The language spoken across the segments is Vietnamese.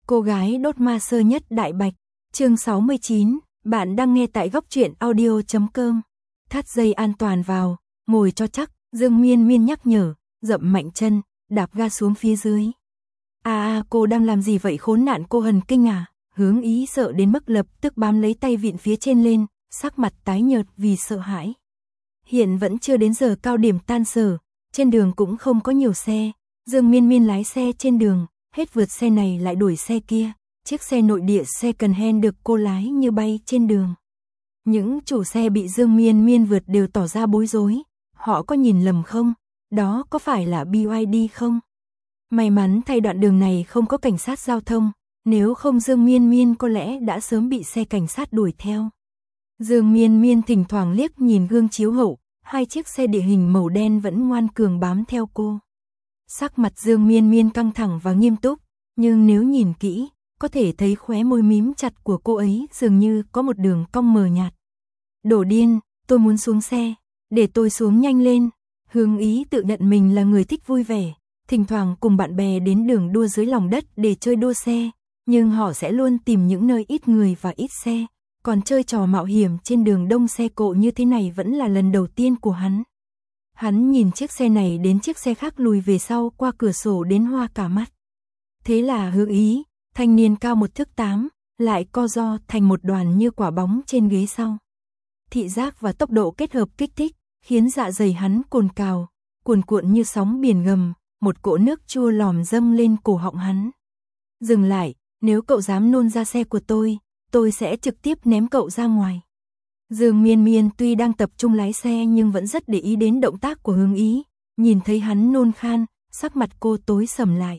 Cô gái đốt ma sơ nhất Đại Bạch, chương 69, bạn đang nghe tại góc truyện audio.com. Thắt dây an toàn vào, ngồi cho chắc, Dương Miên Miên nhắc nhở, dậm mạnh chân, đạp ga xuống phía dưới. Cô đang làm gì vậy khốn nạn, cô Hần kinh à? Hướng Ý sợ đến mức lập tức bám lấy tay vịn phía trên lên, sắc mặt tái nhợt vì sợ hãi. Hiện vẫn chưa đến giờ cao điểm tan sở, trên đường cũng không có nhiều xe. Dương Miên Miên lái xe trên đường, hết vượt xe này lại đuổi xe kia, chiếc xe nội địa second hand được cô lái như bay trên đường. Những chủ xe bị Dương Miên Miên vượt đều tỏ ra bối rối, họ có nhìn lầm không? Đó có phải là BYD không? May mắn thay đoạn đường này không có cảnh sát giao thông, nếu không Dương Miên Miên có lẽ đã sớm bị xe cảnh sát đuổi theo. Dương Miên Miên thỉnh thoảng liếc nhìn gương chiếu hậu, hai chiếc xe địa hình màu đen vẫn ngoan cường bám theo cô. Sắc mặt Dương Miên Miên căng thẳng và nghiêm túc, nhưng nếu nhìn kỹ, có thể thấy khóe môi mím chặt của cô ấy dường như có một đường cong mờ nhạt. Đổ điên, tôi muốn xuống xe, để tôi xuống nhanh lên. Hướng Ý tự nhận mình là người thích vui vẻ, thỉnh thoảng cùng bạn bè đến đường đua dưới lòng đất để chơi đua xe, nhưng họ sẽ luôn tìm những nơi ít người và ít xe, còn chơi trò mạo hiểm trên đường đông xe cộ như thế này vẫn là lần đầu tiên của hắn. Hắn nhìn chiếc xe này đến chiếc xe khác lùi về sau qua cửa sổ đến hoa cả mắt. Thế là Hướng Ý, thanh niên cao 1 thước 8, lại co ro thành một đoàn như quả bóng trên ghế sau. Thị giác và tốc độ kết hợp kích thích, khiến dạ dày hắn cồn cào, cuồn cuộn như sóng biển gầm, một cỗ nước chua lòm dâng lên cổ họng hắn. Dừng lại, nếu cậu dám nôn ra xe của tôi sẽ trực tiếp ném cậu ra ngoài. Dương Miên Miên tuy đang tập trung lái xe nhưng vẫn rất để ý đến động tác của Hướng Ý, nhìn thấy hắn nôn khan, sắc mặt cô tối sầm lại.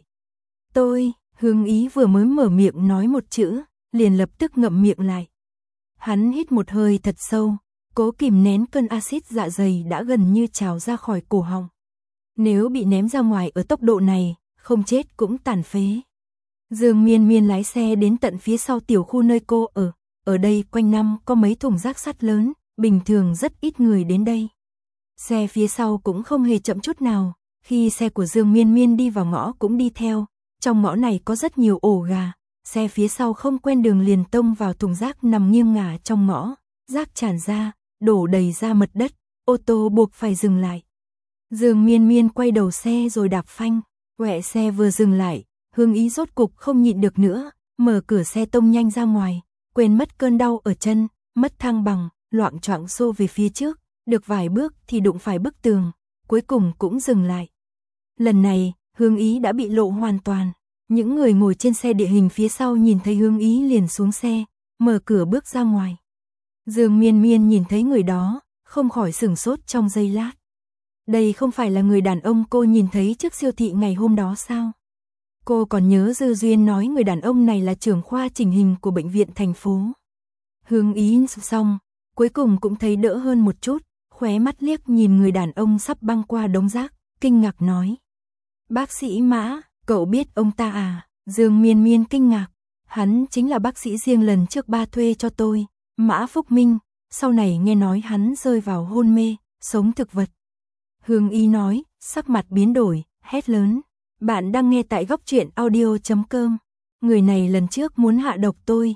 Hướng Ý vừa mới mở miệng nói một chữ, liền lập tức ngậm miệng lại. Hắn hít một hơi thật sâu, cố kìm nén cơn axit dạ dày đã gần như trào ra khỏi cổ họng. Nếu bị ném ra ngoài ở tốc độ này, không chết cũng tàn phế. Dương Miên Miên lái xe đến tận phía sau tiểu khu nơi cô ở đây quanh năm có mấy thùng rác sắt lớn, bình thường rất ít người đến đây. Xe phía sau cũng không hề chậm chút nào, khi xe của Dương Miên Miên đi vào ngõ cũng đi theo, trong ngõ này có rất nhiều ổ gà, xe phía sau không quen đường liền tông vào thùng rác nằm nghiêng ngả trong ngõ, rác tràn ra, đổ đầy ra mặt đất, ô tô buộc phải dừng lại. Dương Miên Miên quay đầu xe rồi đạp phanh, quẹ xe vừa dừng lại, Hướng Ý rốt cục không nhịn được nữa, mở cửa xe tông nhanh ra ngoài, quên mất cơn đau ở chân, mất thăng bằng, loạng choạng xô về phía trước, được vài bước thì đụng phải bức tường, cuối cùng cũng dừng lại. Lần này, Hướng Ý đã bị lộ hoàn toàn, những người ngồi trên xe địa hình phía sau nhìn thấy Hướng Ý liền xuống xe, mở cửa bước ra ngoài. Dương Miên Miên nhìn thấy người đó, không khỏi sửng sốt trong giây lát. Đây không phải là người đàn ông cô nhìn thấy trước siêu thị ngày hôm đó sao? Cô còn nhớ Dư Duyên nói người đàn ông này là trưởng khoa chỉnh hình của bệnh viện thành phố. Hướng Ý xong, cuối cùng cũng thấy đỡ hơn một chút, khóe mắt liếc nhìn người đàn ông sắp băng qua đống rác, kinh ngạc nói. Bác sĩ Mã, cậu biết ông ta à? Dương Miên Miên kinh ngạc, hắn chính là bác sĩ riêng lần trước ba thuê cho tôi, Mã Phúc Minh, sau này nghe nói hắn rơi vào hôn mê, sống thực vật. Hướng Ý nói, sắc mặt biến đổi, hét lớn. Bạn đang nghe tại góc truyện audio.com. Người này lần trước muốn hạ độc tôi,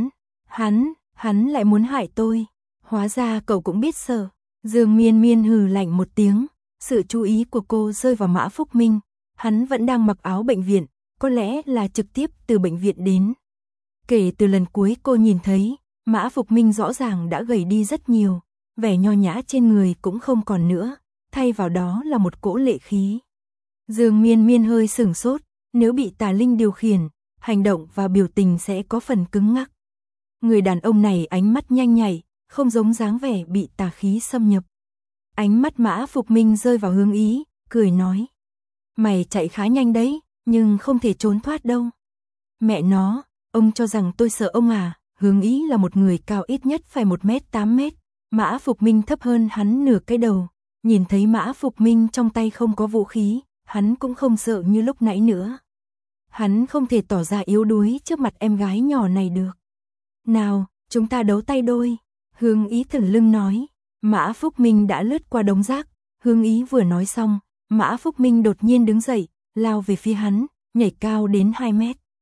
hắn lại muốn hại tôi. Hóa ra cậu cũng biết sợ. Dương Miên Miên hừ lạnh một tiếng, sự chú ý của cô rơi vào Mã Phúc Minh. Hắn vẫn đang mặc áo bệnh viện, có lẽ là trực tiếp từ bệnh viện đến. Kể từ lần cuối cô nhìn thấy, Mã Phúc Minh rõ ràng đã gầy đi rất nhiều, vẻ nho nhã trên người cũng không còn nữa, thay vào đó là một cỗ lệ khí. Dương Miên Miên hơi sửng sốt, nếu bị tà linh điều khiển, hành động và biểu tình sẽ có phần cứng ngắc. Người đàn ông này ánh mắt nhanh nhạy, không giống dáng vẻ bị tà khí xâm nhập. Ánh mắt Mã Phục Minh rơi vào Hướng Ý, cười nói. Mày chạy khá nhanh đấy, nhưng không thể trốn thoát đâu. Mẹ nó, ông cho rằng tôi sợ ông à? Hướng Ý là một người cao ít nhất phải 1m8. Mã Phục Minh thấp hơn hắn nửa cái đầu. Nhìn thấy Mã Phục Minh trong tay không có vũ khí, hắn cũng không sợ như lúc nãy nữa. Hắn không thể tỏ ra yếu đuối trước mặt em gái nhỏ này được. Nào, chúng ta đấu tay đôi. Hướng Ý thẳng lưng nói. Mã Phúc Minh đã lướt qua đống rác. Hướng Ý vừa nói xong, Mã Phúc Minh đột nhiên đứng dậy, lao về phía hắn, nhảy cao đến 2 mét.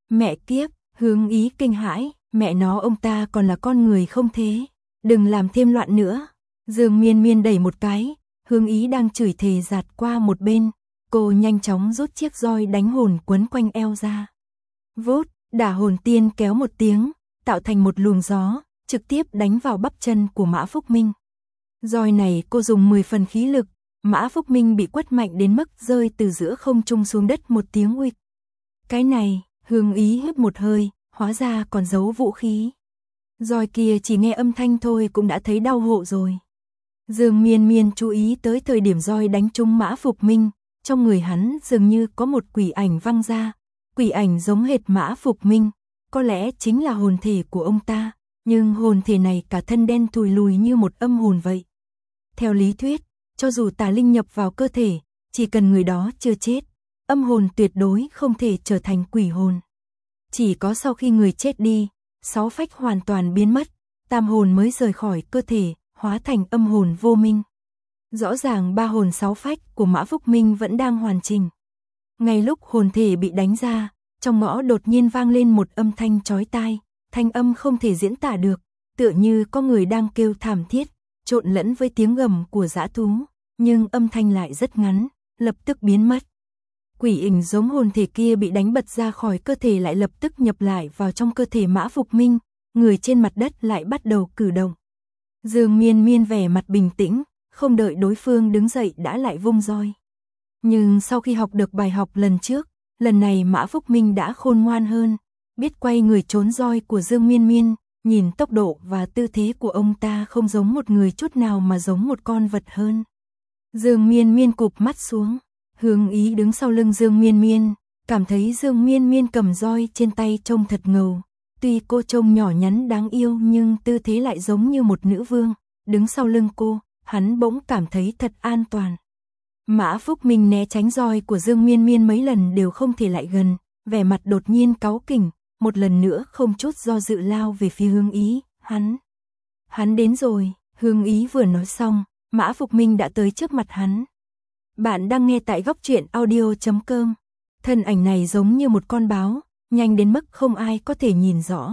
Mẹ kiếp, Hướng Ý kinh hãi, mẹ nó ông ta còn là con người không thế, đừng làm thêm loạn nữa. Dương Miên Miên đẩy một cái, Hướng Ý đang chửi thề giạt qua một bên, cô nhanh chóng rút chiếc roi đánh hồn quấn quanh eo ra. Vút, đả hồn tiên kéo một tiếng, tạo thành một luồng gió, trực tiếp đánh vào bắp chân của Mã Phúc Minh. Roi này cô dùng 10 phần khí lực, Mã Phúc Minh bị quất mạnh đến mức rơi từ giữa không trung xuống đất một tiếng uịch. Cái này, Hướng Ý hít một hơi, hóa ra còn giấu vũ khí. Roi kia chỉ nghe âm thanh thôi cũng đã thấy đau hộ rồi. Dương Miên Miên chú ý tới thời điểm roi đánh trúng Mã Phục Minh, trong người hắn dường như có một quỷ ảnh văng ra, quỷ ảnh giống hệt Mã Phục Minh, có lẽ chính là hồn thể của ông ta, nhưng hồn thể này cả thân đen thùi lùi như một âm hồn vậy. Theo lý thuyết, cho dù tà linh nhập vào cơ thể, chỉ cần người đó chưa chết, âm hồn tuyệt đối không thể trở thành quỷ hồn. Chỉ có sau khi người chết đi, 6 phách hoàn toàn biến mất, tam hồn mới rời khỏi cơ thể, hóa thành âm hồn vô minh. Rõ ràng 3 hồn 6 phách của Mã Phúc Minh vẫn đang hoàn chỉnh. Ngay lúc hồn thể bị đánh ra, trong ngõ đột nhiên vang lên một âm thanh chói tai, thanh âm không thể diễn tả được, tựa như có người đang kêu thảm thiết, trộn lẫn với tiếng gầm của dã thú, nhưng âm thanh lại rất ngắn, lập tức biến mất. Quỷ ảnh giống hồn thể kia bị đánh bật ra khỏi cơ thể lại lập tức nhập lại vào trong cơ thể Mã Phục Minh, người trên mặt đất lại bắt đầu cử động. Dương Miên Miên vẻ mặt bình tĩnh, không đợi đối phương đứng dậy đã lại vung roi. Nhưng sau khi học được bài học lần trước, lần này Mã Phúc Minh đã khôn ngoan hơn, biết quay người trốn roi của Dương Miên Miên, nhìn tốc độ và tư thế của ông ta không giống một người chút nào mà giống một con vật hơn. Dương Miên Miên cụp mắt xuống, Hướng Ý đứng sau lưng Dương Miên Miên, cảm thấy Dương Miên Miên cầm roi trên tay trông thật ngầu. Tuy cô trông nhỏ nhắn đáng yêu nhưng tư thế lại giống như một nữ vương, đứng sau lưng cô, hắn bỗng cảm thấy thật an toàn. Mã Phúc Minh né tránh roi của Dương Miên Miên mấy lần đều không thể lại gần, vẻ mặt đột nhiên cáu kỉnh, một lần nữa không chút do dự lao về phía Hướng Ý, hắn đến rồi. Hướng Ý vừa nói xong, Mã Phục Minh đã tới trước mặt hắn. Bạn đang nghe tại góc truyện audio.com. Thân ảnh này giống như một con báo, nhanh đến mức không ai có thể nhìn rõ.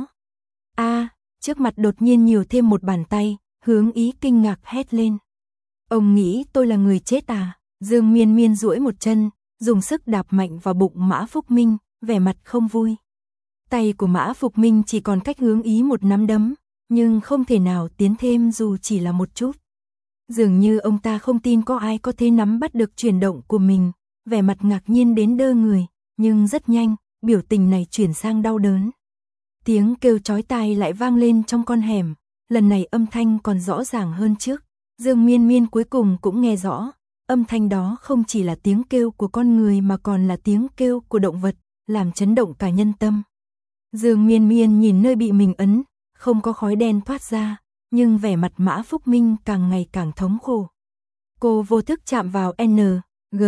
Trước mặt đột nhiên nhiều thêm một bàn tay, Hướng Ý kinh ngạc hét lên. Ông nghĩ tôi là người chết à? Dương Miên Miên duỗi một chân, dùng sức đạp mạnh vào bụng Mã Phúc Minh, vẻ mặt không vui. Tay của Mã Phục Minh chỉ còn cách Hướng Ý một nắm đấm, nhưng không thể nào tiến thêm dù chỉ là một chút. Dường như ông ta không tin có ai có thể nắm bắt được chuyển động của mình, vẻ mặt ngạc nhiên đến đơ người, nhưng rất nhanh, biểu tình này chuyển sang đau đớn. Tiếng kêu chói tai lại vang lên trong con hẻm, lần này âm thanh còn rõ ràng hơn trước. Dương Miên Miên cuối cùng cũng nghe rõ, âm thanh đó không chỉ là tiếng kêu của con người mà còn là tiếng kêu của động vật, làm chấn động cả nhân tâm. Dương Miên Miên nhìn nơi bị mình ấn, không có khói đen thoát ra, nhưng vẻ mặt Mã Phúc Minh càng ngày càng thống khổ. Cô vô thức chạm vào N, G,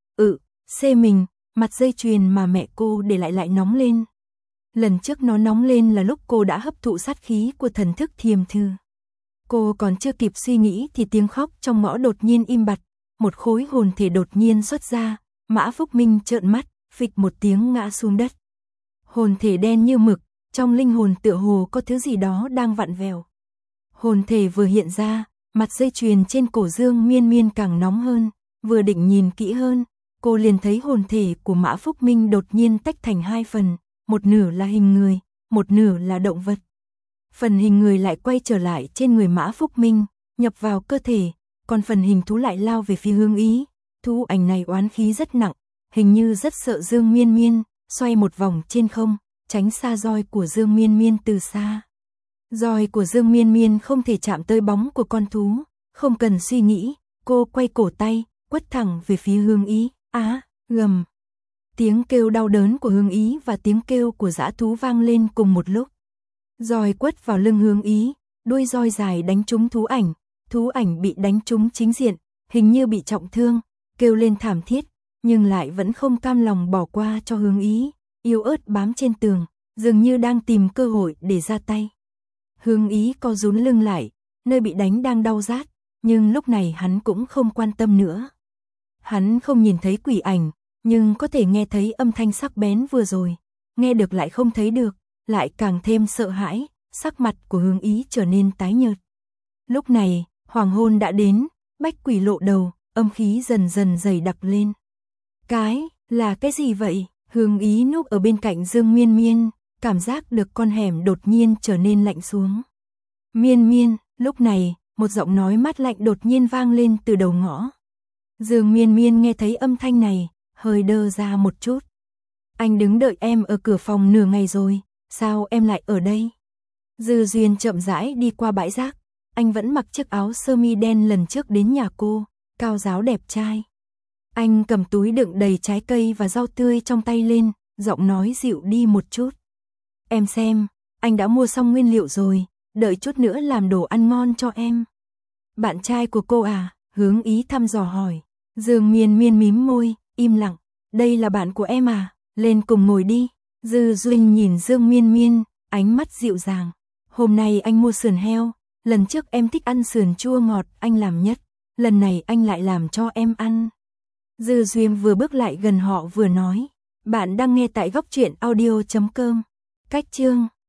C mình, mặt dây chuyền mà mẹ cô để lại nóng lên. Lần trước nó nóng lên là lúc cô đã hấp thụ sát khí của thần thức thiềm thư. Cô còn chưa kịp suy nghĩ thì tiếng khóc trong ngõ đột nhiên im bặt, một khối hồn thể đột nhiên xuất ra, Mã Phúc Minh trợn mắt, phịch một tiếng ngã xuống đất. Hồn thể đen như mực, trong linh hồn tựa hồ có thứ gì đó đang vặn vẹo. Hồn thể vừa hiện ra, mặt dây chuyền trên cổ Dương Miên Miên càng nóng hơn, vừa định nhìn kỹ hơn, cô liền thấy hồn thể của Mã Phúc Minh đột nhiên tách thành hai phần, một nửa là hình người, một nửa là động vật. Phần hình người lại quay trở lại trên người Mã Phúc Minh, nhập vào cơ thể, còn phần hình thú lại lao về phía Hướng Ý. Thú ảnh này oán khí rất nặng, hình như rất sợ Dương Miên Miên, xoay một vòng trên không, tránh xa roi của Dương Miên Miên từ xa. Roi của Dương Miên Miên không thể chạm tới bóng của con thú, không cần suy nghĩ, cô quay cổ tay, quất thẳng về phía Hướng Ý. Gầm. Tiếng kêu đau đớn của Hướng Ý và tiếng kêu của dã thú vang lên cùng một lúc. Roi quất vào lưng Hướng Ý, đuôi roi dài đánh trúng thú ảnh bị đánh trúng chính diện, hình như bị trọng thương, kêu lên thảm thiết, nhưng lại vẫn không cam lòng bỏ qua cho Hướng Ý, yếu ớt bám trên tường, dường như đang tìm cơ hội để ra tay. Hướng Ý co rúm lưng lại, nơi bị đánh đang đau rát, nhưng lúc này hắn cũng không quan tâm nữa. Hắn không nhìn thấy quỷ ảnh, nhưng có thể nghe thấy âm thanh sắc bén vừa rồi. nghe được lại không thấy được, lại càng thêm sợ hãi, sắc mặt của Hướng Ý trở nên tái nhợt. Lúc này, hoàng hôn đã đến, Bách Quỷ lộ đầu, âm khí dần dần dày đặc lên. Là cái gì vậy? Hướng Ý núp ở bên cạnh Dương Miên Miên, cảm giác được con hẻm đột nhiên trở nên lạnh xuống. Miên Miên, lúc này, một giọng nói mát lạnh đột nhiên vang lên từ đầu ngõ. Dương Miên Miên nghe thấy âm thanh này, hơi đơ ra một chút. Anh đứng đợi em ở cửa phòng nửa ngày rồi, sao em lại ở đây? Dư Duyên chậm rãi đi qua bãi rác, anh vẫn mặc chiếc áo sơ mi đen lần trước đến nhà cô, cao ráo đẹp trai. Anh cầm túi đựng đầy trái cây và rau tươi trong tay lên, giọng nói dịu đi một chút. Em xem, anh đã mua xong nguyên liệu rồi, đợi chút nữa làm đồ ăn ngon cho em. Bạn trai của cô à? Hướng Ý thăm dò hỏi. Dương Miên Miên mím môi, im lặng. Đây là bạn của em à? Lên cùng ngồi đi. Dư Duyên nhìn Dương Miên Miên, ánh mắt dịu dàng. Hôm nay anh mua sườn heo, lần trước em thích ăn sườn chua ngọt, anh làm nhất. Lần này anh lại làm cho em ăn. Dư Duyên vừa bước lại gần họ vừa nói. Bạn đang nghe tại góc truyện audio.com. Cách chương